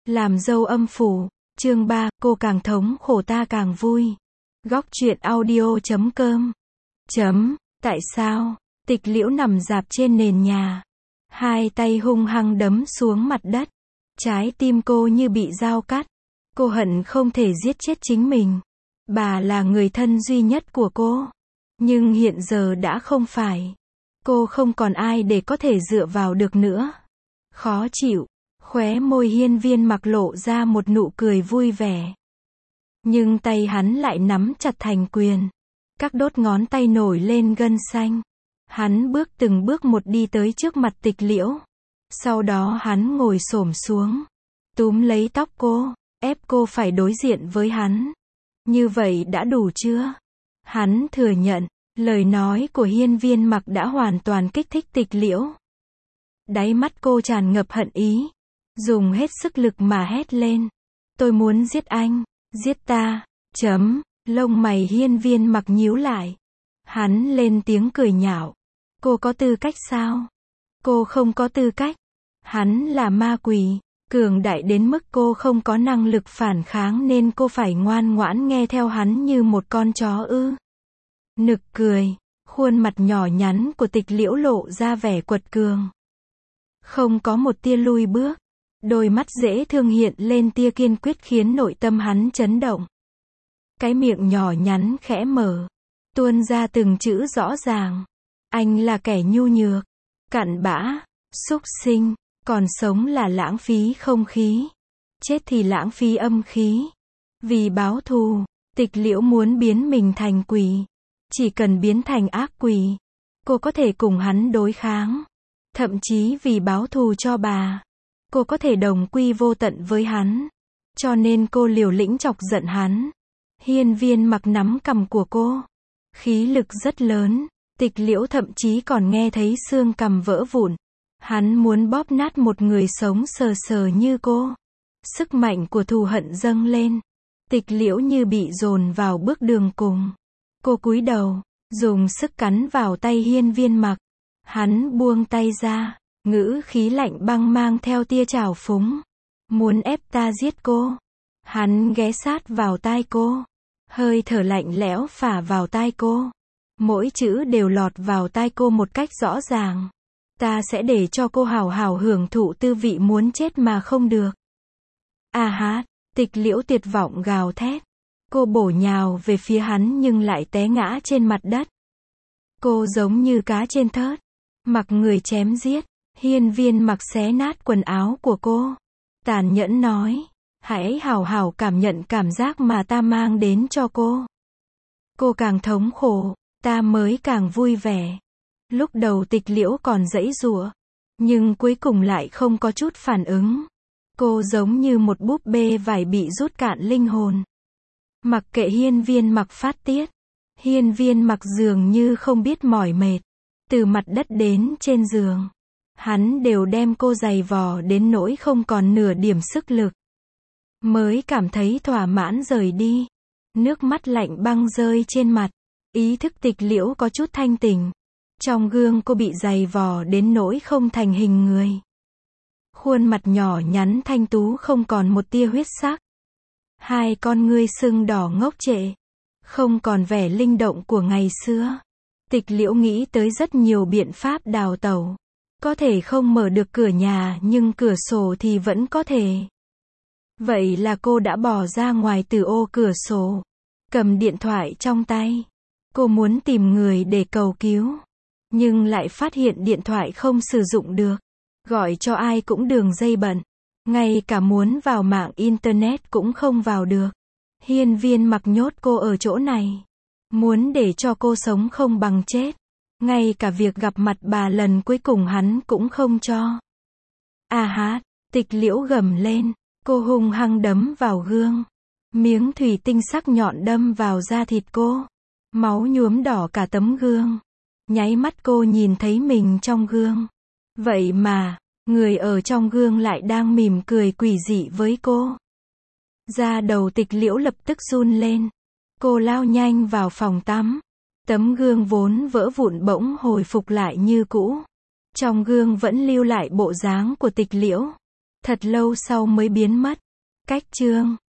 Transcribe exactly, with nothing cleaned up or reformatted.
Làm dâu âm phủ, chương ba, cô càng thống khổ ta càng vui. Góc truyện audio chấm com. Chấm, tại sao? Tịch Liễu nằm rạp trên nền nhà. Hai tay hung hăng đấm xuống mặt đất. Trái tim cô như bị dao cắt. Cô hận không thể giết chết chính mình. Bà là người thân duy nhất của cô. Nhưng hiện giờ đã không phải. Cô không còn ai để có thể dựa vào được nữa. Khó chịu. Khóe môi Hiên Viên Mặc lộ ra một nụ cười vui vẻ. Nhưng tay hắn lại nắm chặt thành quyền. Các đốt ngón tay nổi lên gân xanh. Hắn bước từng bước một đi tới trước mặt Tịch Liễu. Sau đó hắn ngồi xổm xuống. Túm lấy tóc cô, ép cô phải đối diện với hắn. Như vậy đã đủ chưa? Hắn thừa nhận, lời nói của Hiên Viên Mặc đã hoàn toàn kích thích Tịch Liễu. Đáy mắt cô tràn ngập hận ý. Dùng hết sức lực mà hét lên. Tôi muốn giết anh, giết ta, chấm, lông mày Hiên Viên Mặc nhíu lại. Hắn lên tiếng cười nhạo. Cô có tư cách sao? Cô không có tư cách. Hắn là ma quỷ, cường đại đến mức cô không có năng lực phản kháng nên cô phải ngoan ngoãn nghe theo hắn như một con chó ư. Nực cười, khuôn mặt nhỏ nhắn của Tịch Liễu lộ ra vẻ quật cường. Không có một tia lui bước. Đôi mắt dễ thương hiện lên tia kiên quyết khiến nội tâm hắn chấn động. Cái miệng nhỏ nhắn khẽ mở. Tuôn ra từng chữ rõ ràng. Anh là kẻ nhu nhược. Cặn bã. Súc sinh. Còn sống là lãng phí không khí. Chết thì lãng phí âm khí. Vì báo thù, Tịch Liễu muốn biến mình thành quỷ. Chỉ cần biến thành ác quỷ, cô có thể cùng hắn đối kháng. Thậm chí vì báo thù cho bà, cô có thể đồng quy vô tận với hắn. Cho nên cô liều lĩnh chọc giận hắn. Hiên Viên Mặc nắm cằm của cô. Khí lực rất lớn. Tịch Liễu thậm chí còn nghe thấy xương cằm vỡ vụn. Hắn muốn bóp nát một người sống sờ sờ như cô. Sức mạnh của thù hận dâng lên. Tịch Liễu như bị dồn vào bước đường cùng. Cô cúi đầu, dùng sức cắn vào tay Hiên Viên Mặc. Hắn buông tay ra. Ngữ khí lạnh băng mang theo tia trào phúng. Muốn ép ta giết cô. Hắn ghé sát vào tai cô. Hơi thở lạnh lẽo phả vào tai cô. Mỗi chữ đều lọt vào tai cô một cách rõ ràng. Ta sẽ để cho cô hào hào hưởng thụ tư vị muốn chết mà không được. À hát, Tịch Liễu tuyệt vọng gào thét. Cô bổ nhào về phía hắn nhưng lại té ngã trên mặt đất. Cô giống như cá trên thớt. Mặc người chém giết. Hiên Viên Mặc xé nát quần áo của cô. Tàn nhẫn nói. Hãy hào hào cảm nhận cảm giác mà ta mang đến cho cô. Cô càng thống khổ, ta mới càng vui vẻ. Lúc đầu Tịch Liễu còn giãy giụa. Nhưng cuối cùng lại không có chút phản ứng. Cô giống như một búp bê vải bị rút cạn linh hồn. Mặc kệ Hiên Viên Mặc phát tiết. Hiên Viên Mặc dường như không biết mỏi mệt. Từ mặt đất đến trên giường. Hắn đều đem cô giày vò đến nỗi không còn nửa điểm sức lực. Mới cảm thấy thỏa mãn rời đi. Nước mắt lạnh băng rơi trên mặt. Ý thức Tịch Liễu có chút thanh tỉnh. Trong gương cô bị giày vò đến nỗi không thành hình người. Khuôn mặt nhỏ nhắn thanh tú không còn một tia huyết sắc. Hai con ngươi sưng đỏ ngốc trệ. Không còn vẻ linh động của ngày xưa. Tịch Liễu nghĩ tới rất nhiều biện pháp đào tẩu. Có thể không mở được cửa nhà nhưng cửa sổ thì vẫn có thể. Vậy là cô đã bò ra ngoài từ ô cửa sổ. Cầm điện thoại trong tay. Cô muốn tìm người để cầu cứu. Nhưng lại phát hiện điện thoại không sử dụng được. Gọi cho ai cũng đường dây bận. Ngay cả muốn vào mạng internet cũng không vào được. Hiên Viên Mặc nhốt cô ở chỗ này. Muốn để cho cô sống không bằng chết. Ngay cả việc gặp mặt bà lần cuối cùng hắn cũng không cho. À hát, Tịch Liễu gầm lên. Cô hung hăng đấm vào gương. Miếng thủy tinh sắc nhọn đâm vào da thịt cô. Máu nhuốm đỏ cả tấm gương. Nháy mắt cô nhìn thấy mình trong gương. Vậy mà, người ở trong gương lại đang mỉm cười quỷ dị với cô. Da đầu Tịch Liễu lập tức run lên. Cô lao nhanh vào phòng tắm. Tấm gương vốn vỡ vụn bỗng hồi phục lại như cũ. Trong gương vẫn lưu lại bộ dáng của Tịch Liễu. Thật lâu sau mới biến mất. Cách chương